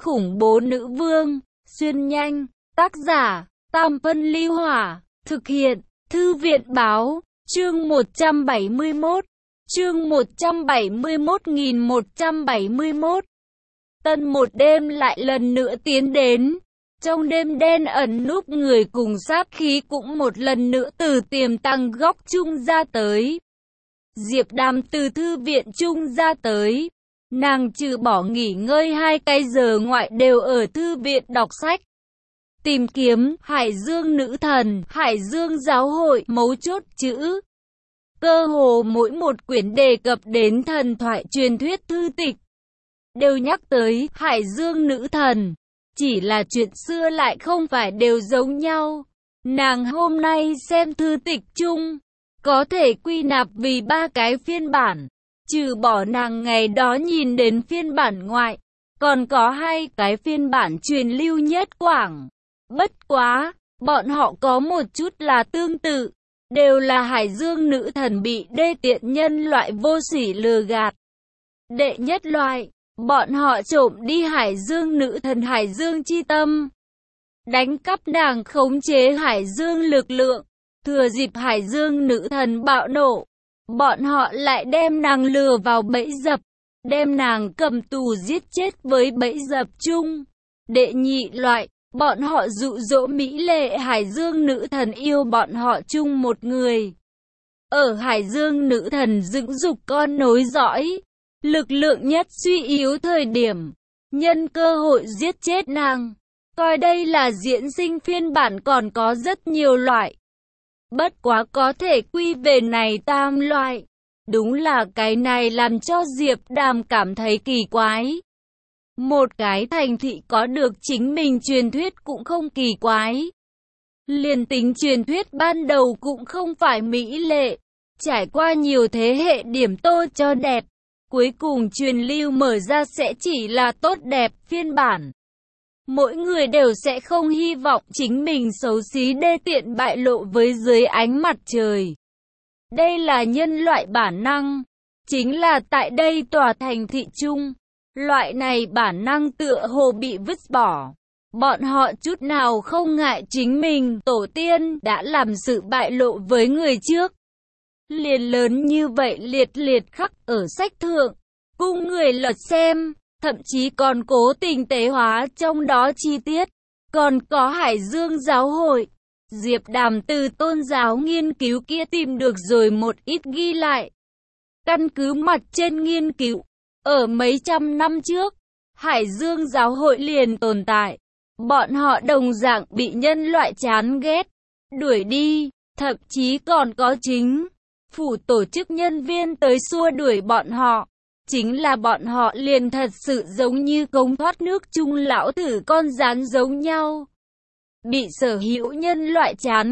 khủng bố nữ vương, xuyên nhanh, tác giả, Tam Phân Ly Hỏa, thực hiện, Thư viện Báo, chương 171, chương 171.171. Tân một đêm lại lần nữa tiến đến, trong đêm đen ẩn núp người cùng sát khí cũng một lần nữa từ tiềm tàng góc chung ra tới. Diệp Đàm từ thư viện chung ra tới, nàng trừ bỏ nghỉ ngơi 2 cái giờ ngoại đều ở thư viện đọc sách. Tìm kiếm Hải Dương Nữ Thần, Hải Dương Giáo hội mấu chốt chữ. Cơ hồ mỗi một quyển đề cập đến thần thoại truyền thuyết thư tịch đều nhắc tới Hải Dương Nữ Thần, chỉ là chuyện xưa lại không phải đều giống nhau. Nàng hôm nay xem thư tịch chung, có thể quy nạp vì 3 cái phiên bản, trừ bỏ nàng ngày đó nhìn đến phiên bản ngoại, còn có 2 cái phiên bản truyền lưu nhất quảng. Bất quá, bọn họ có một chút là tương tự, đều là Hải Dương Nữ Thần bị đê tiện nhân loại vô sỉ lừa gạt. Đệ nhất loại, bọn họ trộm đi Hải Dương Nữ Thần Hải Dương chi tâm, đánh cắp nàng khống chế Hải Dương lực lượng, thừa dịp Hải Dương Nữ Thần bạo nộ, bọn họ lại đem nàng lừa vào bẫy dập, đem nàng cầm tù giết chết với bẫy dập chung. Đệ nhị loại, bọn họ dụ dỗ mỹ lệ Hải Dương Nữ Thần yêu bọn họ chung một người. Ở Hải Dương Nữ Thần dưỡng dục con nối dõi, lực lượng nhất suy yếu thời điểm, nhân cơ hội giết chết nàng. Coi đây là diễn sinh phiên bản, còn có rất nhiều loại. Bất quá có thể quy về này tam loại. Đúng là cái này làm cho Diệp Đàm cảm thấy kỳ quái. Một cái thành thị có được chính mình truyền thuyết cũng không kỳ quái. Liền tính truyền thuyết ban đầu cũng không phải mỹ lệ, trải qua nhiều thế hệ điểm tô cho đẹp, cuối cùng truyền lưu mở ra sẽ chỉ là tốt đẹp phiên bản. Mỗi người đều sẽ không hy vọng chính mình xấu xí đê tiện bại lộ với dưới ánh mặt trời. Đây là nhân loại bản năng, chính là tại đây tòa thành thị chung. Loại này bản năng tựa hồ bị vứt bỏ. Bọn họ chút nào không ngại chính mình tổ tiên đã làm sự bại lộ với người trước. Liền lớn như vậy liệt liệt khắc ở sách thượng, cung người lật xem, thậm chí còn cố tình tế hóa trong đó chi tiết. Còn có Hải Dương Giáo hội. Diệp Đàm từ tôn giáo nghiên cứu kia tìm được rồi một ít ghi lại. Căn cứ mặt trên nghiên cứu, ở mấy trăm năm trước, Hải Dương Giáo hội liền tồn tại. Bọn họ đồng dạng bị nhân loại chán ghét, đuổi đi, thậm chí còn có chính phủ tổ chức nhân viên tới xua đuổi bọn họ. Chính là bọn họ liền thật sự giống như cống thoát nước chung lão thử con rán giống nhau. Bị sở hữu nhân loại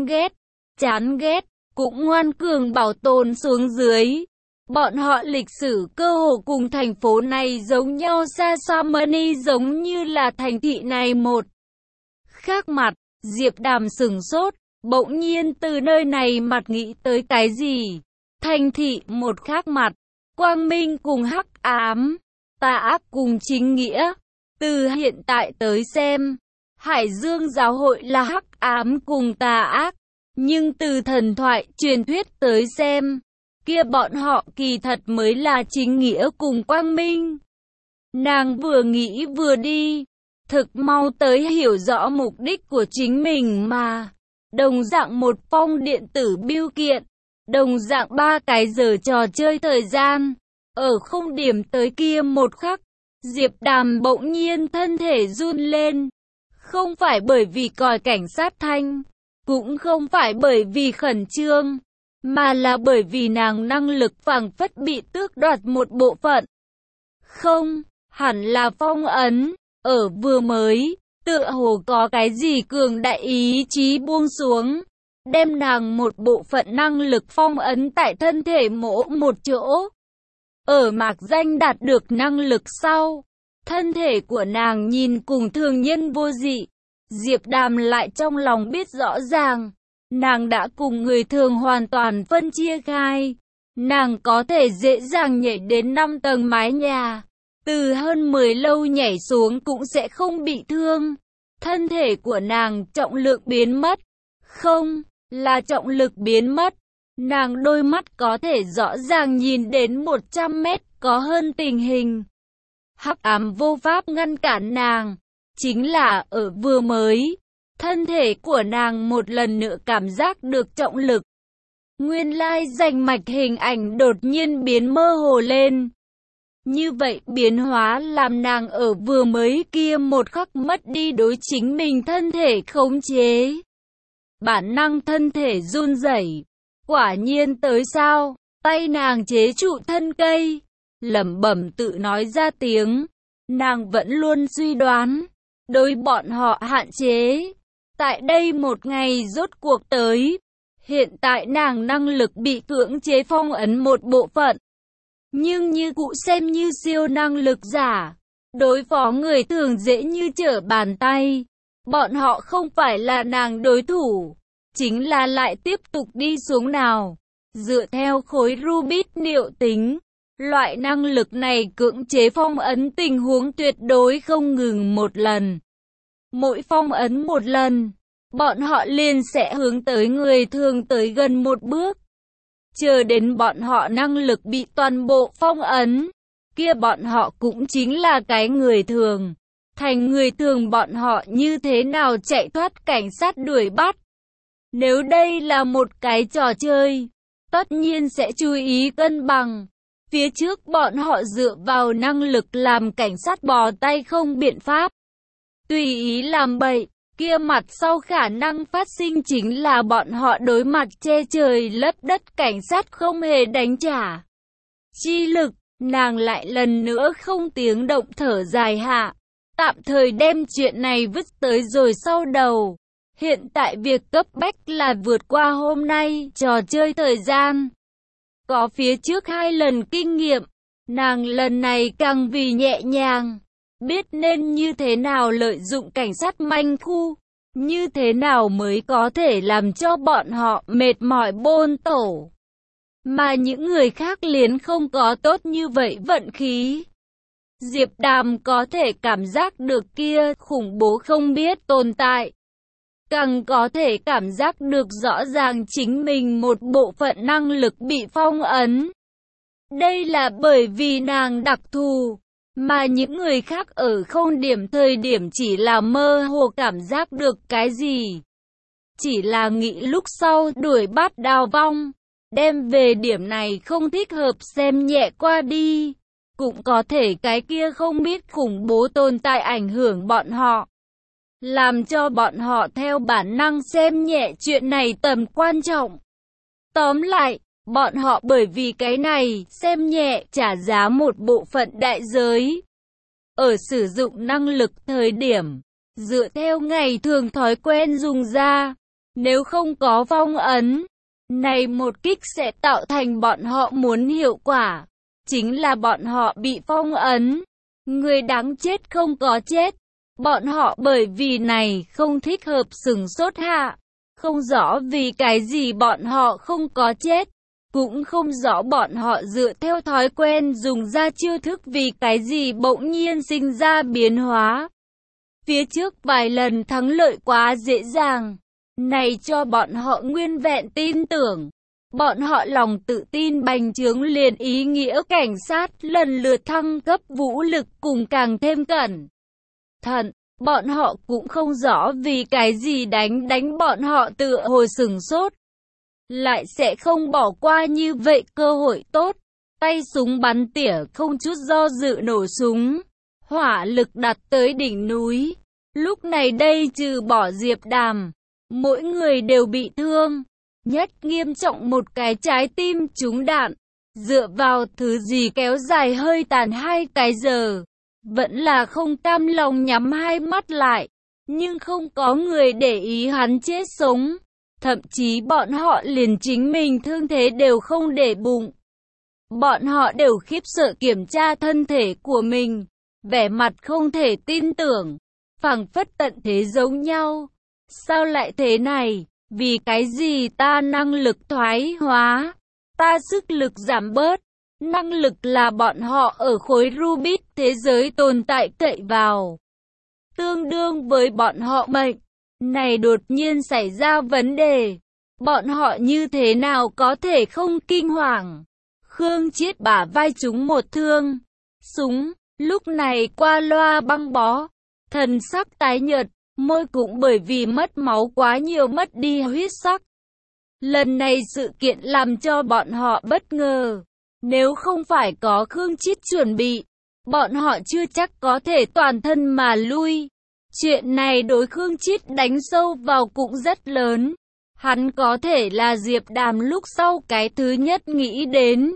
chán ghét, cũng ngoan cường bảo tồn xuống dưới. Bọn họ lịch sử cơ hồ cùng thành phố này giống nhau, Sasamani giống như là thành thị này một khác mặt. Diệp Đàm sửng sốt, bỗng nhiên từ nơi này mặt nghĩ tới cái gì? Thành thị một khác mặt, quang minh cùng hắc ám, tà ác cùng chính nghĩa. Từ hiện tại tới xem, Hải Dương Giáo hội là hắc ám cùng tà ác, nhưng từ thần thoại truyền thuyết tới xem, kia bọn họ kỳ thật mới là chính nghĩa cùng quang minh. Nàng vừa nghĩ vừa đi, thực mau tới hiểu rõ mục đích của chính mình mà. Đồng dạng một phong điện tử bưu kiện, đồng dạng 3 cái giờ trò chơi thời gian, ở không điểm tới kia một khắc, Diệp Đàm bỗng nhiên thân thể run lên. Không phải bởi vì còi cảnh sát thanh, cũng không phải bởi vì khẩn trương, mà là bởi vì nàng năng lực phảng phất bị tước đoạt một bộ phận. Không, hẳn là phong ấn, ở vừa mới, tựa hồ có cái gì cường đại ý chí buông xuống, đem nàng một bộ phận năng lực phong ấn tại thân thể mỗi một chỗ. Ở mạc danh đạt được năng lực sau, thân thể của nàng nhìn cùng thường nhân vô dị. Diệp Đàm lại trong lòng biết rõ ràng, nàng đã cùng người thường hoàn toàn phân chia khai. Nàng có thể dễ dàng nhảy đến 5 tầng mái nhà, từ hơn 10 lâu nhảy xuống cũng sẽ không bị thương. Thân thể của nàng trọng lượng biến mất. Không, là trọng lực biến mất. Nàng đôi mắt có thể rõ ràng nhìn đến 100 mét có hơn tình hình. Hắc ám vô pháp ngăn cản nàng. Chính là ở vừa mới, thân thể của nàng một lần nữa cảm giác được trọng lực. Nguyên lai rành mạch hình ảnh đột nhiên biến mơ hồ lên. Như vậy biến hóa làm nàng ở vừa mới kia một khắc mất đi đối chính mình thân thể khống chế. Bản năng thân thể run rẩy. Quả nhiên tới sao? Tay nàng chế trụ thân cây, lẩm bẩm tự nói ra tiếng. Nàng vẫn luôn suy đoán, đối bọn họ hạn chế. Tại đây một ngày rốt cuộc tới. Hiện tại nàng năng lực bị cưỡng chế phong ấn một bộ phận. Nhưng như cụ xem như siêu năng lực giả. Đối phó người thường dễ như trở bàn tay. Bọn họ không phải là nàng đối thủ. Chính là lại tiếp tục đi xuống nào. Dựa theo khối Rubik liệu tính, loại năng lực này cưỡng chế phong ấn tình huống tuyệt đối không ngừng một lần. Mỗi phong ấn một lần, bọn họ liền sẽ hướng tới người thường tới gần một bước. Chờ đến bọn họ năng lực bị toàn bộ phong ấn, kia bọn họ cũng chính là cái người thường. Thành người thường bọn họ như thế nào chạy thoát cảnh sát đuổi bắt. Nếu đây là một cái trò chơi, tất nhiên sẽ chú ý cân bằng. Phía trước bọn họ dựa vào năng lực làm cảnh sát bó tay không biện pháp. Tùy ý làm bậy, kia mặt sau khả năng phát sinh chính là bọn họ đối mặt che trời lấp đất cảnh sát không hề đánh trả. Chi lực, nàng lại lần nữa không tiếng động thở dài hạ. Tạm thời đem chuyện này vứt tới rồi sau đầu. Hiện tại việc cấp bách là vượt qua hôm nay trò chơi thời gian. Có phía trước 2 lần kinh nghiệm, nàng lần này càng vì nhẹ nhàng. Biết nên như thế nào lợi dụng cảnh sát manh khu, như thế nào mới có thể làm cho bọn họ mệt mỏi bôn tổ. Mà những người khác liền không có tốt như vậy vận khí. Diệp Đàm có thể cảm giác được kia khủng bố không biết tồn tại. Càng có thể cảm giác được rõ ràng chính mình một bộ phận năng lực bị phong ấn. Đây là bởi vì nàng đặc thù, mà những người khác ở không điểm thời điểm chỉ là mơ hồ cảm giác được cái gì. Chỉ là nghĩ lúc sau đuổi bắt đào vong, đem về điểm này không thích hợp xem nhẹ qua đi. Cũng có thể cái kia không biết khủng bố tồn tại ảnh hưởng bọn họ. Làm cho bọn họ theo bản năng xem nhẹ chuyện này tầm quan trọng. Tóm lại, bọn họ bởi vì cái này xem nhẹ trả giá một bộ phận đại giới. Ở sử dụng năng lực thời điểm, dựa theo ngày thường thói quen dùng ra, nếu không có phong ấn, này một kích sẽ tạo thành bọn họ muốn hiệu quả. Chính là bọn họ bị phong ấn, người đáng chết không có chết. Bọn họ bởi vì này không thích hợp sừng sốt hạ. Không rõ vì cái gì bọn họ không có chết. Cũng không rõ bọn họ dựa theo thói quen dùng ra chiêu thức vì cái gì bỗng nhiên sinh ra biến hóa. Phía trước vài lần thắng lợi quá dễ dàng. Này cho bọn họ nguyên vẹn tin tưởng. Bọn họ lòng tự tin bành trướng liền ý nghĩa cảnh sát lần lượt thăng cấp vũ lực cùng càng thêm cẩn thận. Bọn họ cũng không rõ vì cái gì đánh bọn họ tựa hồi sừng sốt. Lại sẽ không bỏ qua như vậy cơ hội tốt. Tay súng bắn tỉa không chút do dự nổ súng. Hỏa lực đặt tới đỉnh núi. Lúc này đây trừ bỏ Diệp Đàm, mỗi người đều bị thương. Nhất nghiêm trọng một cái trái tim trúng đạn. Dựa vào thứ gì kéo dài hơi tàn 2 cái giờ. Vẫn là không cam lòng nhắm hai mắt lại. Nhưng không có người để ý hắn chết sống. Thậm chí bọn họ liền chính mình thương thế đều không để bụng. Bọn họ đều khiếp sợ kiểm tra thân thể của mình. Vẻ mặt không thể tin tưởng. Phảng phất tận thế giống nhau. Sao lại thế này? Vì cái gì ta năng lực thoái hóa? Ta sức lực giảm bớt. Năng lực là bọn họ ở khối Rubik thế giới tồn tại cậy vào. Tương đương với bọn họ mệnh. Này đột nhiên xảy ra vấn đề. Bọn họ như thế nào có thể không kinh hoàng? Khương Chiết bả vai trúng một thương. Súng, lúc này qua loa băng bó. Thần sắc tái nhợt, môi cũng bởi vì mất máu quá nhiều mất đi huyết sắc. Lần này sự kiện làm cho bọn họ bất ngờ. Nếu không phải có Khương Chiết chuẩn bị, bọn họ chưa chắc có thể toàn thân mà lui. Chuyện này đối Khương Chiết đánh sâu vào cũng rất lớn. Hắn có thể là Diệp Đàm lúc sau cái thứ nhất nghĩ đến.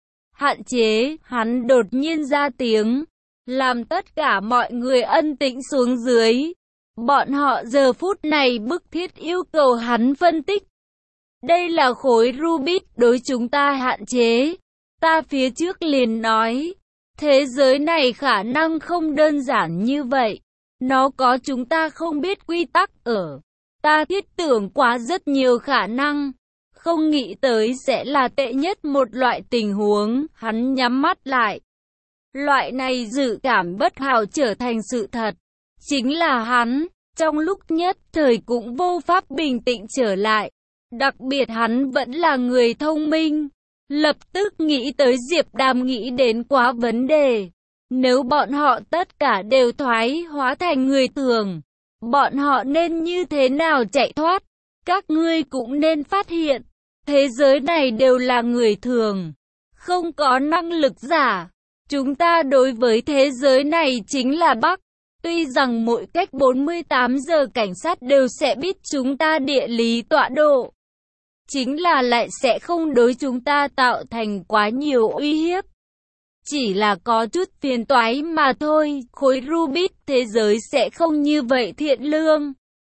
Hạn chế, hắn đột nhiên ra tiếng, làm tất cả mọi người ân tĩnh xuống dưới. Bọn họ giờ phút này bức thiết yêu cầu hắn phân tích. Đây là khối Rubik đối chúng ta hạn chế. Ta phía trước liền nói, thế giới này khả năng không đơn giản như vậy. Nó có chúng ta không biết quy tắc ở. Ta thiết tưởng quá rất nhiều khả năng. Không nghĩ tới sẽ là tệ nhất một loại tình huống. Hắn nhắm mắt lại. Loại này dự cảm bất hảo trở thành sự thật. Chính là hắn, trong lúc nhất thời cũng vô pháp bình tĩnh trở lại. Đặc biệt hắn vẫn là người thông minh. Lập tức nghĩ tới Diệp Đàm nghĩ đến quá vấn đề. Nếu bọn họ tất cả đều thoái hóa thành người thường, bọn họ nên như thế nào chạy thoát? Các ngươi cũng nên phát hiện, thế giới này đều là người thường, không có năng lực giả. Chúng ta đối với thế giới này chính là Bắc. Tuy rằng mỗi cách 48 giờ cảnh sát đều sẽ biết chúng ta địa lý tọa độ, chính là lại sẽ không đối chúng ta tạo thành quá nhiều uy hiếp. Chỉ là có chút phiền toái mà thôi, khối Rubik thế giới sẽ không như vậy thiện lương.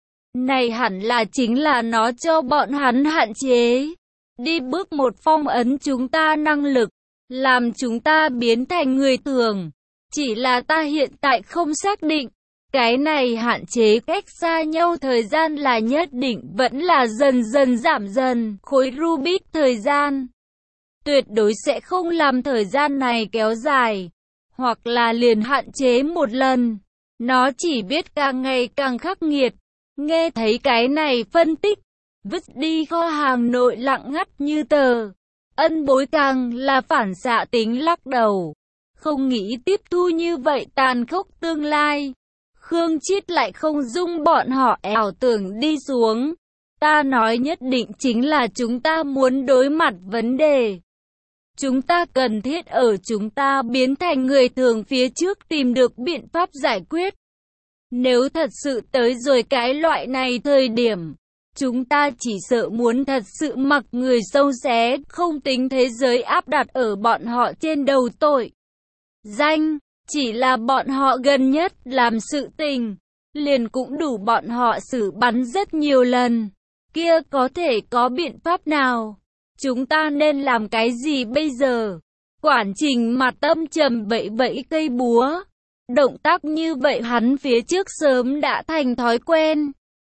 Này hẳn là chính là nó cho bọn hắn hạn chế. Đi bước một phong ấn chúng ta năng lực, làm chúng ta biến thành người thường. Chỉ là ta hiện tại không xác định, cái này hạn chế cách xa nhau thời gian là nhất định vẫn là dần dần giảm dần. Khối Rubik thời gian tuyệt đối sẽ không làm thời gian này kéo dài, hoặc là liền hạn chế một lần. Nó chỉ biết càng ngày càng khắc nghiệt. Nghe thấy cái này phân tích, vứt đi kho hàng nội lặng ngắt như tờ. Ân Bối càng là phản xạ tính lắc đầu, không nghĩ tiếp thu như vậy tàn khốc tương lai. Khương Chiết lại không dung bọn họ ảo tưởng đi xuống. Ta nói nhất định chính là chúng ta muốn đối mặt vấn đề. Chúng ta cần thiết ở chúng ta biến thành người thường phía trước tìm được biện pháp giải quyết. Nếu thật sự tới rồi cái loại này thời điểm, chúng ta chỉ sợ muốn thật sự mặc người sâu xé, không tính thế giới áp đặt ở bọn họ trên đầu tội danh. Chỉ là bọn họ gần nhất làm sự tình, liền cũng đủ bọn họ xử bắn rất nhiều lần. Kia có thể có biện pháp nào? Chúng ta nên làm cái gì bây giờ? Quản Trình mặt âm trầm vẫy vẫy cây búa. Động tác như vậy hắn phía trước sớm đã thành thói quen.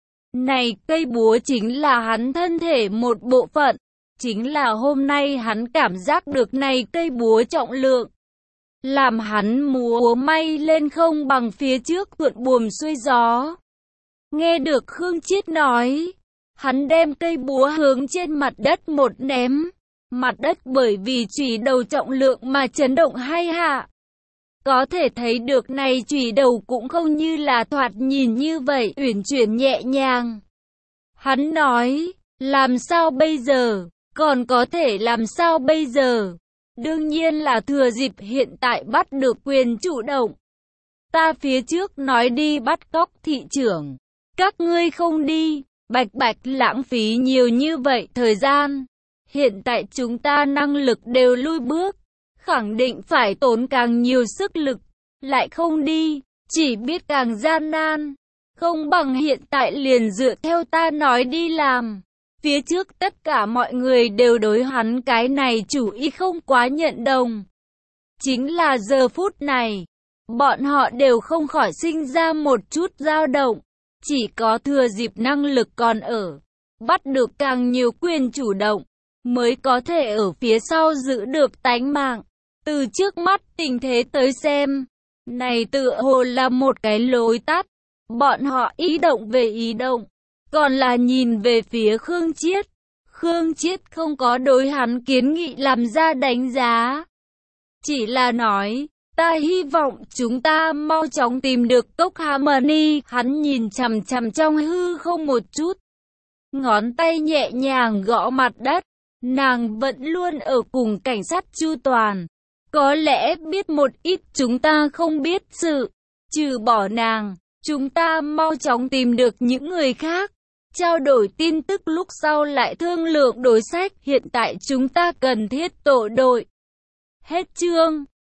Này cây búa chính là hắn thân thể một bộ phận. Chính là hôm nay hắn cảm giác được này cây búa trọng lượng, làm hắn múa may lên không bằng phía trước thuận buồm xuôi gió. Nghe được Khương Chiết nói, hắn đem cây búa hướng trên mặt đất một ném. Mặt đất bởi vì chùy đầu trọng lượng mà chấn động hay hạ. Có thể thấy được này chùy đầu cũng không như là thoạt nhìn như vậy uyển chuyển nhẹ nhàng. Hắn nói, làm sao bây giờ? Còn có thể làm sao bây giờ? Đương nhiên là thừa dịp hiện tại bắt được quyền chủ động. Ta phía trước nói đi bắt cóc thị trưởng. Các ngươi không đi, bạch bạch lãng phí nhiều như vậy thời gian. Hiện tại chúng ta năng lực đều lui bước, khẳng định phải tốn càng nhiều sức lực, lại không đi, chỉ biết càng gian nan. Không bằng hiện tại liền dựa theo ta nói đi làm. Phía trước tất cả mọi người đều đối hắn cái này chủ ý không quá nhận đồng. Chính là giờ phút này, bọn họ đều không khỏi sinh ra một chút dao động. Chỉ có thừa dịp năng lực còn ở, bắt được càng nhiều quyền chủ động, mới có thể ở phía sau giữ được tánh mạng. Từ trước mắt tình thế tới xem, này tựa hồ là một cái lối tắt. Bọn họ ý động về ý động, còn là nhìn về phía Khương Chiết. Khương Chiết không có đối hắn kiến nghị làm ra đánh giá. Chỉ là nói, ta hy vọng chúng ta mau chóng tìm được cốc Harmony. Hắn nhìn chằm chằm trong hư không một chút. Ngón tay nhẹ nhàng gõ mặt đất. Nàng vẫn luôn ở cùng cảnh sát Chu Toàn. Có lẽ biết một ít chúng ta không biết sự. Trừ bỏ nàng, chúng ta mau chóng tìm được những người khác. Trao đổi tin tức lúc sau lại thương lượng đối sách. Hiện tại chúng ta cần thiết tổ đội. Hết chương.